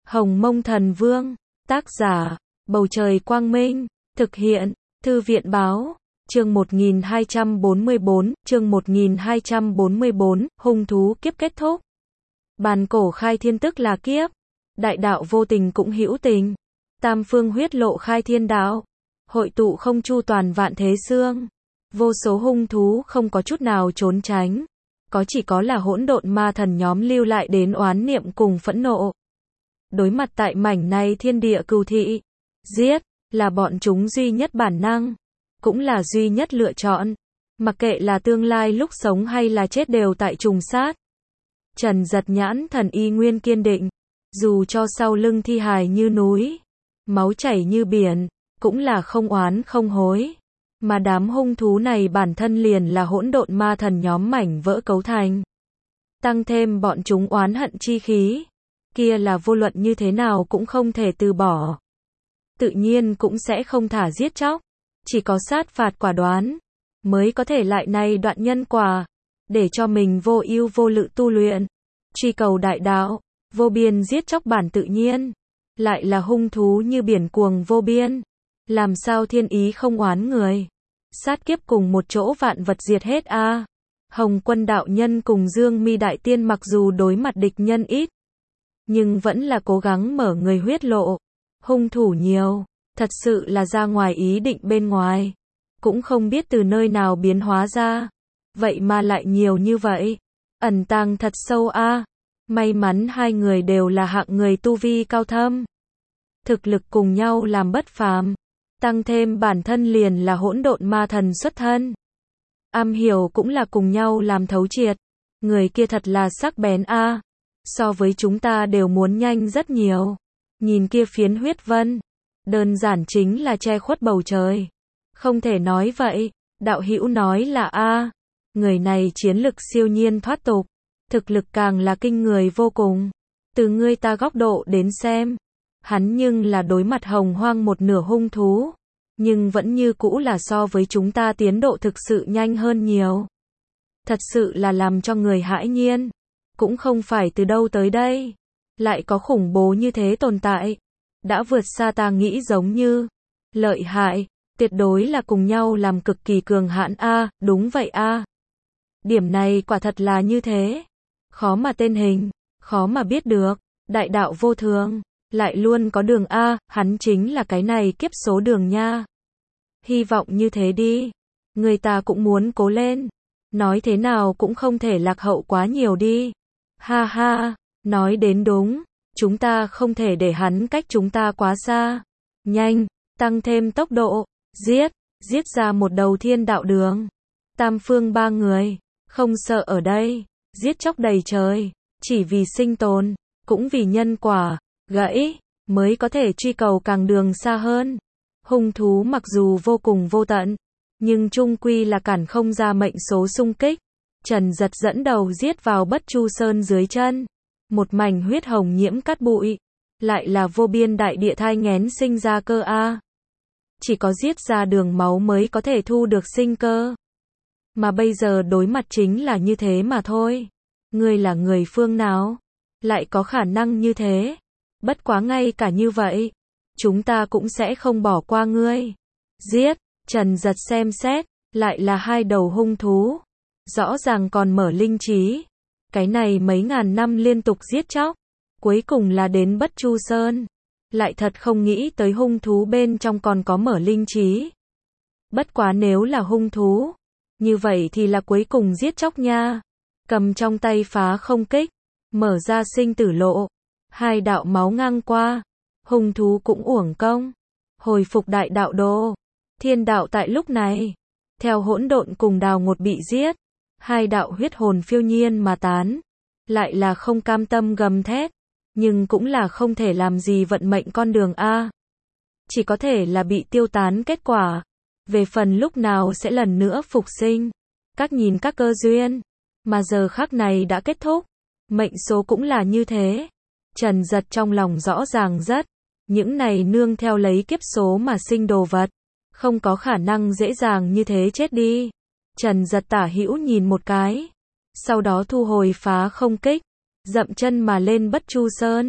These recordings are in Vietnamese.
Hồng Mông Thần Vương, tác giả, Bầu Trời Quang Minh, thực hiện, Thư viện Báo, chương 1244, hung thú kiếp kết thúc. Bàn cổ khai thiên tức là kiếp, đại đạo vô tình cũng hữu tình, tam phương huyết lộ khai thiên đạo, hội tụ không chu toàn vạn thế xương, vô số hung thú không có chút nào trốn tránh, chỉ có là hỗn độn ma thần nhóm lưu lại đến oán niệm cùng phẫn nộ. Đối mặt tại mảnh này thiên địa cừu thị, giết là bọn chúng duy nhất bản năng, cũng là duy nhất lựa chọn, mặc kệ là tương lai lúc sống hay là chết đều tại trùng sát. Trần Giật nhãn thần y nguyên kiên định, dù cho sau lưng thi hài như núi, máu chảy như biển, cũng là không oán không hối. Mà đám hung thú này bản thân liền là hỗn độn ma thần nhóm mảnh vỡ cấu thành. Tăng thêm bọn chúng oán hận chi khí, kia là vô luận như thế nào cũng không thể từ bỏ. Tự nhiên cũng sẽ không thả giết chóc, chỉ có sát phạt quả đoán, mới có thể lại này đoạn nhân quả, để cho mình vô ưu vô lự tu luyện, truy cầu đại đạo, vô biên giết chóc bản tự nhiên, lại là hung thú như biển cuồng vô biên, làm sao thiên ý không oán người, sát kiếp cùng một chỗ vạn vật diệt hết a. Hồng Quân đạo nhân cùng Dương Mi đại tiên mặc dù đối mặt địch nhân ít, nhưng vẫn là cố gắng mở người huyết lộ, hung thủ nhiều, thật sự là ra ngoài ý định bên ngoài, cũng không biết từ nơi nào biến hóa ra, vậy mà lại nhiều như vậy, ẩn tàng thật sâu a. May mắn hai người đều là hạng người tu vi cao thâm, thực lực cùng nhau làm bất phàm, tăng thêm bản thân liền là hỗn độn ma thần xuất thân, am hiểu cũng là cùng nhau làm thấu triệt, người kia thật là sắc bén a. So với chúng ta đều muốn nhanh rất nhiều. Nhìn kia phiến huyết vân, đơn giản chính là che khuất bầu trời. Không thể nói vậy, đạo hữu nói là a, người này chiến lực siêu nhiên thoát tục, thực lực càng là kinh người vô cùng. Từ người ta góc độ đến xem, hắn nhưng là đối mặt hồng hoang một nửa hung thú, nhưng vẫn như cũ là so với chúng ta tiến độ thực sự nhanh hơn nhiều. Thật sự là làm cho người hãi nhiên. Cũng không phải từ đâu tới đây, lại có khủng bố như thế tồn tại, đã vượt xa ta nghĩ giống như, lợi hại, tuyệt đối là cùng nhau làm cực kỳ cường hãn a, đúng vậy a. Điểm này quả thật là như thế, khó mà tên hình, khó mà biết được, đại đạo vô thường, lại luôn có đường a, hắn chính là cái này kiếp số đường nha. Hy vọng như thế đi, người ta cũng muốn cố lên, nói thế nào cũng không thể lạc hậu quá nhiều đi. Ha ha, nói đến đúng, chúng ta không thể để hắn cách chúng ta quá xa. Nhanh, tăng thêm tốc độ, giết ra một đầu thiên đạo đường. Tam phương ba người, không sợ ở đây, giết chóc đầy trời, chỉ vì sinh tồn, cũng vì nhân quả, gãy, mới có thể truy cầu càng đường xa hơn. Hung thú mặc dù vô cùng vô tận, nhưng chung quy là cản không ra mệnh số xung kích. Trần Giật dẫn đầu giết vào Bất Chu Sơn dưới chân, một mảnh huyết hồng nhiễm cát bụi, lại là vô biên đại địa thai nghén sinh ra cơ a. Chỉ có giết ra đường máu mới có thể thu được sinh cơ. Mà bây giờ đối mặt chính là như thế mà thôi. Ngươi là người phương nào? Lại có khả năng như thế? Bất quá ngay cả như vậy, chúng ta cũng sẽ không bỏ qua ngươi. Giết, Trần Giật xem xét, lại là hai đầu hung thú. Rõ ràng còn mở linh trí. Cái này mấy ngàn năm liên tục giết chóc, cuối cùng là đến Bất Chu Sơn. Lại thật không nghĩ tới hung thú bên trong còn có mở linh trí. Bất quá nếu là hung thú, như vậy thì là cuối cùng giết chóc nha. Cầm trong tay phá không kích, mở ra sinh tử lộ. Hai đạo máu ngang qua, hung thú cũng uổng công. Hồi phục đại đạo đồ. Thiên đạo tại lúc này, theo hỗn độn cùng đào ngột bị giết. Hai đạo huyết hồn phiêu nhiên mà tán, lại là không cam tâm gầm thét, nhưng cũng là không thể làm gì vận mệnh con đường a. Chỉ có thể là bị tiêu tán kết quả, về phần lúc nào sẽ lần nữa phục sinh, các nhìn các cơ duyên, mà giờ khắc này đã kết thúc, mệnh số cũng là như thế. Trần Giật trong lòng rõ ràng rất, những này nương theo lấy kiếp số mà sinh đồ vật, không có khả năng dễ dàng như thế chết đi. Trần Giật tả hữu nhìn một cái, sau đó thu hồi phá không kích, dậm chân mà lên Bất Chu Sơn.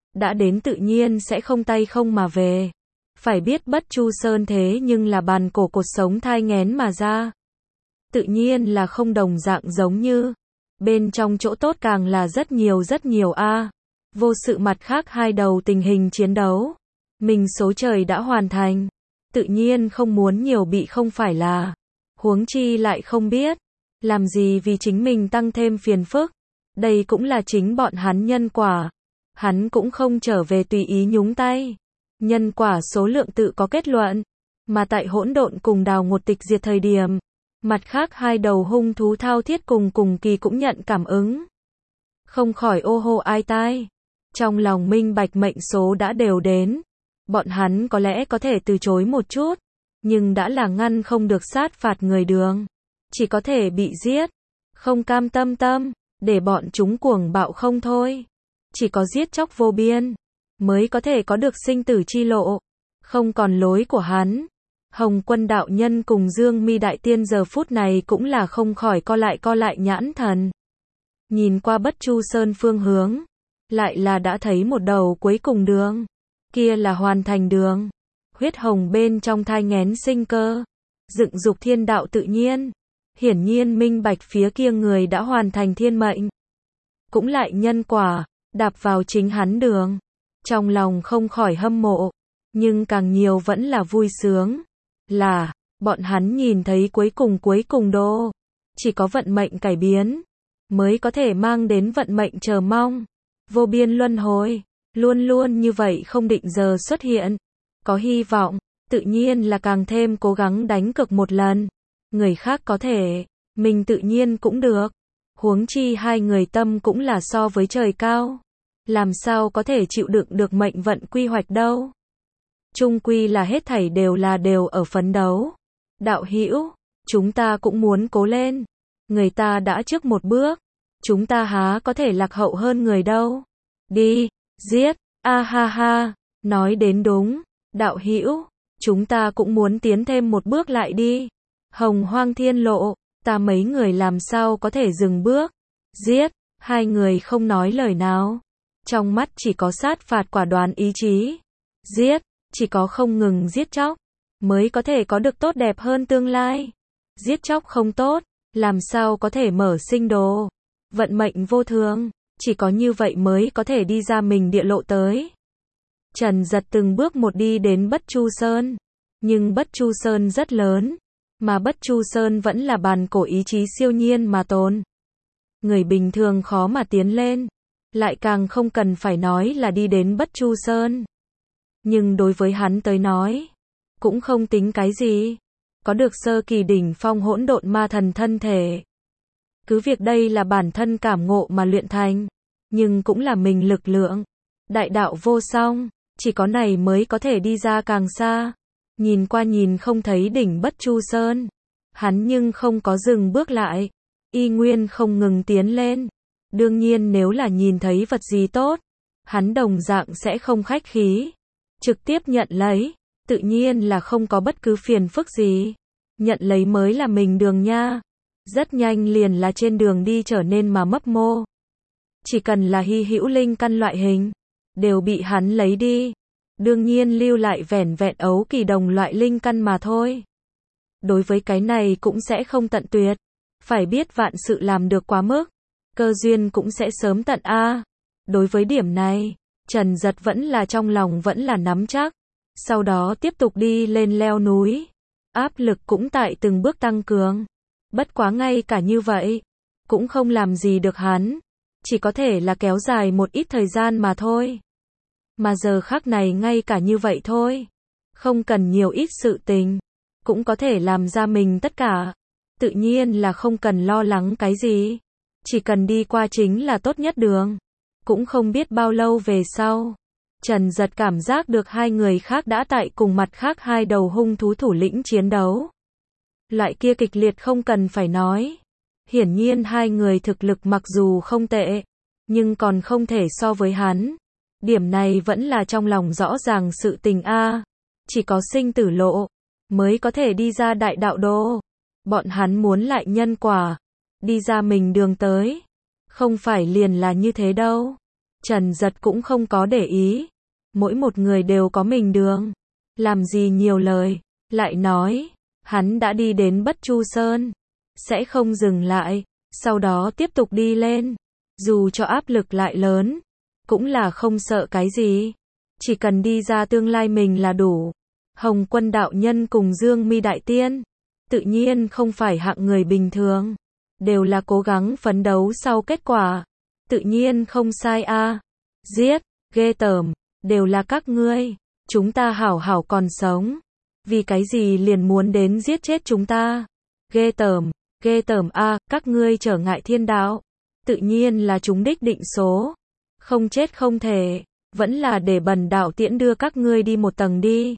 đã đến tự nhiên sẽ không tay không mà về. Phải biết Bất Chu Sơn thế nhưng là bàn cổ cột sống thai nghén mà ra. Tự nhiên là không đồng dạng giống như. Bên trong chỗ tốt càng là rất nhiều a. Vô sự mặt khác hai đầu tình hình chiến đấu. Mình số trời đã hoàn thành. Tự nhiên không muốn nhiều bị không phải là. Huống chi lại không biết. Làm gì vì chính mình tăng thêm phiền phức. Đây cũng là chính bọn hắn nhân quả. Hắn cũng không trở về tùy ý nhúng tay. Nhân quả số lượng tự có kết luận. Mà tại hỗn độn cùng Đào Ngột tịch diệt thời điểm. Mặt khác hai đầu hung thú thao thiết cùng kỳ cũng nhận cảm ứng. Không khỏi ô hô ai tai. Trong lòng minh bạch mệnh số đã đều đến. Bọn hắn có lẽ có thể từ chối một chút. Nhưng đã là ngăn không được sát phạt người đường. Chỉ có thể bị giết. Không cam tâm, để bọn chúng cuồng bạo không thôi. Chỉ có giết chóc vô biên. Mới có thể có được sinh tử chi lộ. Không còn lối của hắn. Hồng Quân đạo nhân cùng Dương Mi đại tiên giờ phút này cũng là không khỏi co lại nhãn thần. Nhìn qua Bất Chu Sơn phương hướng. Lại là đã thấy một đầu cuối cùng đường. Kia là hoàn thành đường. Huyết hồng bên trong thai nghén sinh cơ. Dựng dục thiên đạo tự nhiên. Hiển nhiên minh bạch phía kia người đã hoàn thành thiên mệnh. Cũng lại nhân quả. Đạp vào chính hắn đường. Trong lòng không khỏi hâm mộ. Nhưng càng nhiều vẫn là vui sướng. Là, bọn hắn nhìn thấy cuối cùng đô. Chỉ có vận mệnh cải biến. Mới có thể mang đến vận mệnh chờ mong. Vô biên luân hồi. Luôn luôn như vậy không định giờ xuất hiện. Có hy vọng. Tự nhiên là càng thêm cố gắng đánh cược một lần. Người khác có thể. Mình tự nhiên cũng được. Huống chi hai người tâm cũng là so với trời cao. Làm sao có thể chịu đựng được mệnh vận quy hoạch đâu. Chung quy là hết thảy đều ở phấn đấu. Đạo hữu, chúng ta cũng muốn cố lên. Người ta đã trước một bước. Chúng ta há có thể lạc hậu hơn người đâu. Đi, giết, a ha ha, nói đến đúng. Đạo hữu, chúng ta cũng muốn tiến thêm một bước lại đi. Hồng Hoang Thiên Lộ, ta mấy người làm sao có thể dừng bước. Giết, hai người không nói lời nào. Trong mắt chỉ có sát phạt quả đoán ý chí. Giết, chỉ có không ngừng giết chóc, mới có thể có được tốt đẹp hơn tương lai. Giết chóc không tốt, làm sao có thể mở sinh đồ. Vận mệnh vô thường, chỉ có như vậy mới có thể đi ra mình địa lộ tới. Trần Giật từng bước một đi đến Bất Chu Sơn. Nhưng Bất Chu Sơn rất lớn, mà Bất Chu Sơn vẫn là bàn cổ ý chí siêu nhiên mà tồn. Người bình thường khó mà tiến lên, lại càng không cần phải nói là đi đến Bất Chu Sơn. Nhưng đối với hắn tới nói, cũng không tính cái gì. Có được sơ kỳ đỉnh phong hỗn độn ma thần thân thể. Cứ việc đây là bản thân cảm ngộ mà luyện thành, nhưng cũng là mình lực lượng. Đại đạo vô song, chỉ có này mới có thể đi ra càng xa. Nhìn qua nhìn không thấy đỉnh Bất Chu Sơn. Hắn nhưng không có dừng bước lại. Y nguyên không ngừng tiến lên. Đương nhiên nếu là nhìn thấy vật gì tốt, hắn đồng dạng sẽ không khách khí. Trực tiếp nhận lấy, tự nhiên là không có bất cứ phiền phức gì. Nhận lấy mới là mình đường nha. Rất nhanh liền là trên đường đi trở nên mà mấp mô. Chỉ cần là hy hữu linh căn loại hình, đều bị hắn lấy đi. Đương nhiên lưu lại vẻn vẹn ấu kỳ đồng loại linh căn mà thôi. Đối với cái này cũng sẽ không tận tuyệt. Phải biết vạn sự làm được quá mức, cơ duyên cũng sẽ sớm tận a. Đối với điểm này, Trần Giật vẫn là trong lòng vẫn là nắm chắc. Sau đó tiếp tục đi lên leo núi. Áp lực cũng tại từng bước tăng cường. Bất quá ngay cả như vậy, cũng không làm gì được hắn. Chỉ có thể là kéo dài một ít thời gian mà thôi. Mà giờ khắc này ngay cả như vậy thôi. Không cần nhiều ít sự tình. Cũng có thể làm ra mình tất cả. Tự nhiên là không cần lo lắng cái gì. Chỉ cần đi qua chính là tốt nhất đường. Cũng không biết bao lâu về sau. Trần Giật cảm giác được hai người khác đã tại cùng mặt khác hai đầu hung thú thủ lĩnh chiến đấu. Loại kia kịch liệt không cần phải nói. Hiển nhiên hai người thực lực mặc dù không tệ, nhưng còn không thể so với hắn. Điểm này vẫn là trong lòng rõ ràng sự tình a. Chỉ có sinh tử lộ, mới có thể đi ra đại đạo đô. Bọn hắn muốn lại nhân quả, đi ra mình đường tới. Không phải liền là như thế đâu. Trần Giật cũng không có để ý. Mỗi một người đều có mình đường. Làm gì nhiều lời. Lại nói, hắn đã đi đến Bất Chu Sơn. Sẽ không dừng lại. Sau đó tiếp tục đi lên. Dù cho áp lực lại lớn. Cũng là không sợ cái gì. Chỉ cần đi ra tương lai mình là đủ. Hồng Quân đạo nhân cùng Dương Mi đại tiên. Tự nhiên không phải hạng người bình thường. Đều là cố gắng phấn đấu sau kết quả. Tự nhiên không sai a. Giết, ghê tởm, đều là các ngươi. Chúng ta hảo hảo còn sống. Vì cái gì liền muốn đến giết chết chúng ta? Ghê tởm a, các ngươi trở ngại thiên đạo. Tự nhiên là chúng đích định số. Không chết không thể, vẫn là để Bần đạo tiễn đưa các ngươi đi một tầng đi.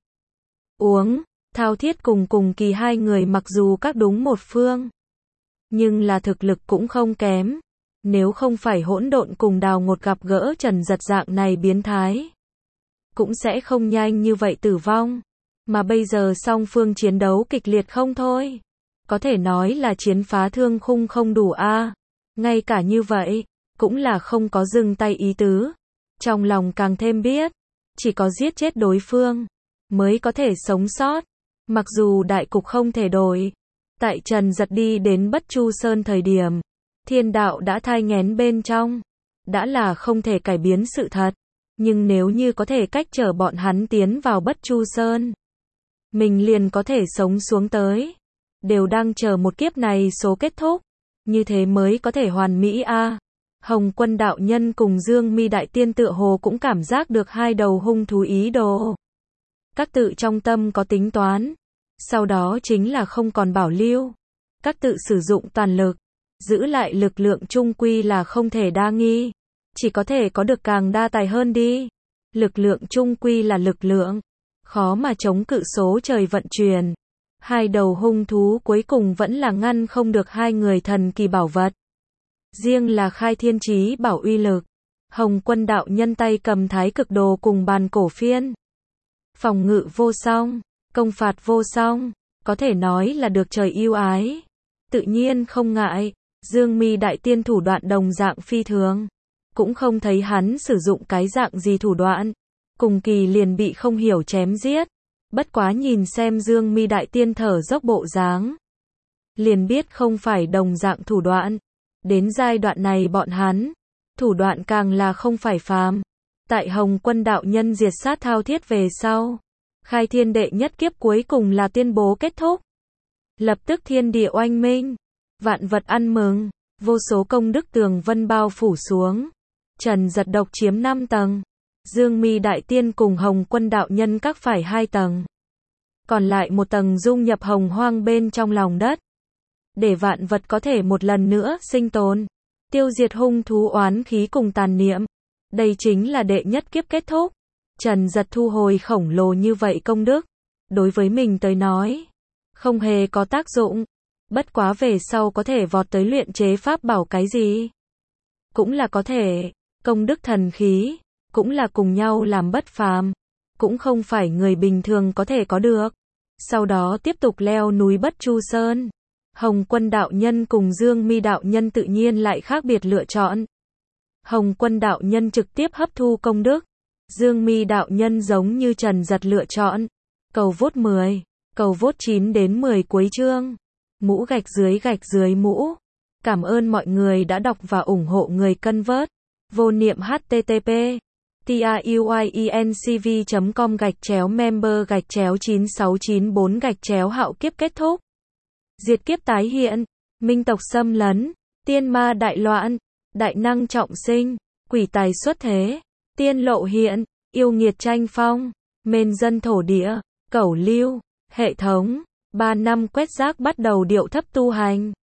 Uống, Thao Thiết cùng Kỳ hai người mặc dù các đúng một phương. Nhưng là thực lực cũng không kém. Nếu không phải hỗn độn cùng Đào Ngột gặp gỡ Trần Giật dạng này biến thái. Cũng sẽ không nhanh như vậy tử vong. Mà bây giờ song phương chiến đấu kịch liệt không thôi. Có thể nói là chiến phá thương khung không đủ a. Ngay cả như vậy, cũng là không có dừng tay ý tứ. Trong lòng càng thêm biết, chỉ có giết chết đối phương, mới có thể sống sót. Mặc dù đại cục không thể đổi. Tại Trần Giật đi đến Bất Chu Sơn thời điểm, thiên đạo đã thai nghén bên trong. Đã là không thể cải biến sự thật. Nhưng nếu như có thể cách trở bọn hắn tiến vào Bất Chu Sơn, mình liền có thể sống xuống tới. Đều đang chờ một kiếp này số kết thúc. Như thế mới có thể hoàn mỹ a. Hồng Quân đạo nhân cùng Dương Mi đại tiên tựa hồ cũng cảm giác được hai đầu hung thú ý đồ. Các tự trong tâm có tính toán. Sau đó chính là không còn bảo lưu. Các tự sử dụng toàn lực. Giữ lại lực lượng chung quy là không thể đa nghi. Chỉ có thể có được càng đa tài hơn đi. Lực lượng chung quy là lực lượng. Khó mà chống cự số trời vận chuyển. Hai đầu hung thú cuối cùng vẫn là ngăn không được hai người thần kỳ bảo vật. Riêng là khai thiên chí bảo uy lực. Hồng Quân đạo nhân tay cầm thái cực đồ cùng bàn cổ phiên. Phòng ngự vô song, công phạt vô song, có thể nói là được trời yêu ái. Tự nhiên không ngại, Dương Mi đại tiên thủ đoạn đồng dạng phi thường. Cũng không thấy hắn sử dụng cái dạng gì thủ đoạn. Cùng Kỳ liền bị không hiểu chém giết. Bất quá nhìn xem Dương Mi đại tiên thở dốc bộ dáng, liền biết không phải đồng dạng thủ đoạn. Đến giai đoạn này bọn hắn, thủ đoạn càng là không phải phàm. Tại Hồng Quân đạo nhân diệt sát Thao Thiết về sau, khai thiên đệ nhất kiếp cuối cùng là tuyên bố kết thúc. Lập tức thiên địa oanh minh, vạn vật ăn mừng, vô số công đức tường vân bao phủ xuống. Trần Giật độc chiếm 5 tầng. Dương Mi đại tiên cùng Hồng Quân đạo nhân các phải 2 tầng. Còn lại 1 tầng dung nhập hồng hoang bên trong lòng đất. Để vạn vật có thể một lần nữa sinh tồn. Tiêu diệt hung thú oán khí cùng tàn niệm. Đây chính là đệ nhất kiếp kết thúc. Trần Giật thu hồi khổng lồ như vậy công đức. Đối với mình tới nói, không hề có tác dụng. Bất quá về sau có thể vọt tới luyện chế pháp bảo cái gì. Cũng là có thể. Công đức thần khí. Cũng là cùng nhau làm bất phàm. Cũng không phải người bình thường có thể có được. Sau đó tiếp tục leo núi Bất Chu Sơn. Hồng Quân đạo nhân cùng Dương Mi đạo nhân tự nhiên lại khác biệt lựa chọn. Hồng Quân đạo nhân trực tiếp hấp thu công đức. Dương Mi đạo nhân giống như Trần Giật lựa chọn. Cầu vote 10. Cầu vote 9 đến 10 cuối chương. Mũ gạch dưới mũ. Cảm ơn mọi người đã đọc và ủng hộ người cân vớt. Vô niệm http truyencv.com/member/9694 hạo kiếp kết thúc. Diệt kiếp tái hiện, minh tộc xâm lấn, tiên ma đại loạn, đại năng trọng sinh, quỷ tài xuất thế, tiên lộ hiện, yêu nghiệt tranh phong, mên dân thổ địa, cẩu lưu, hệ thống, 3 năm quét rác bắt đầu điệu thấp tu hành.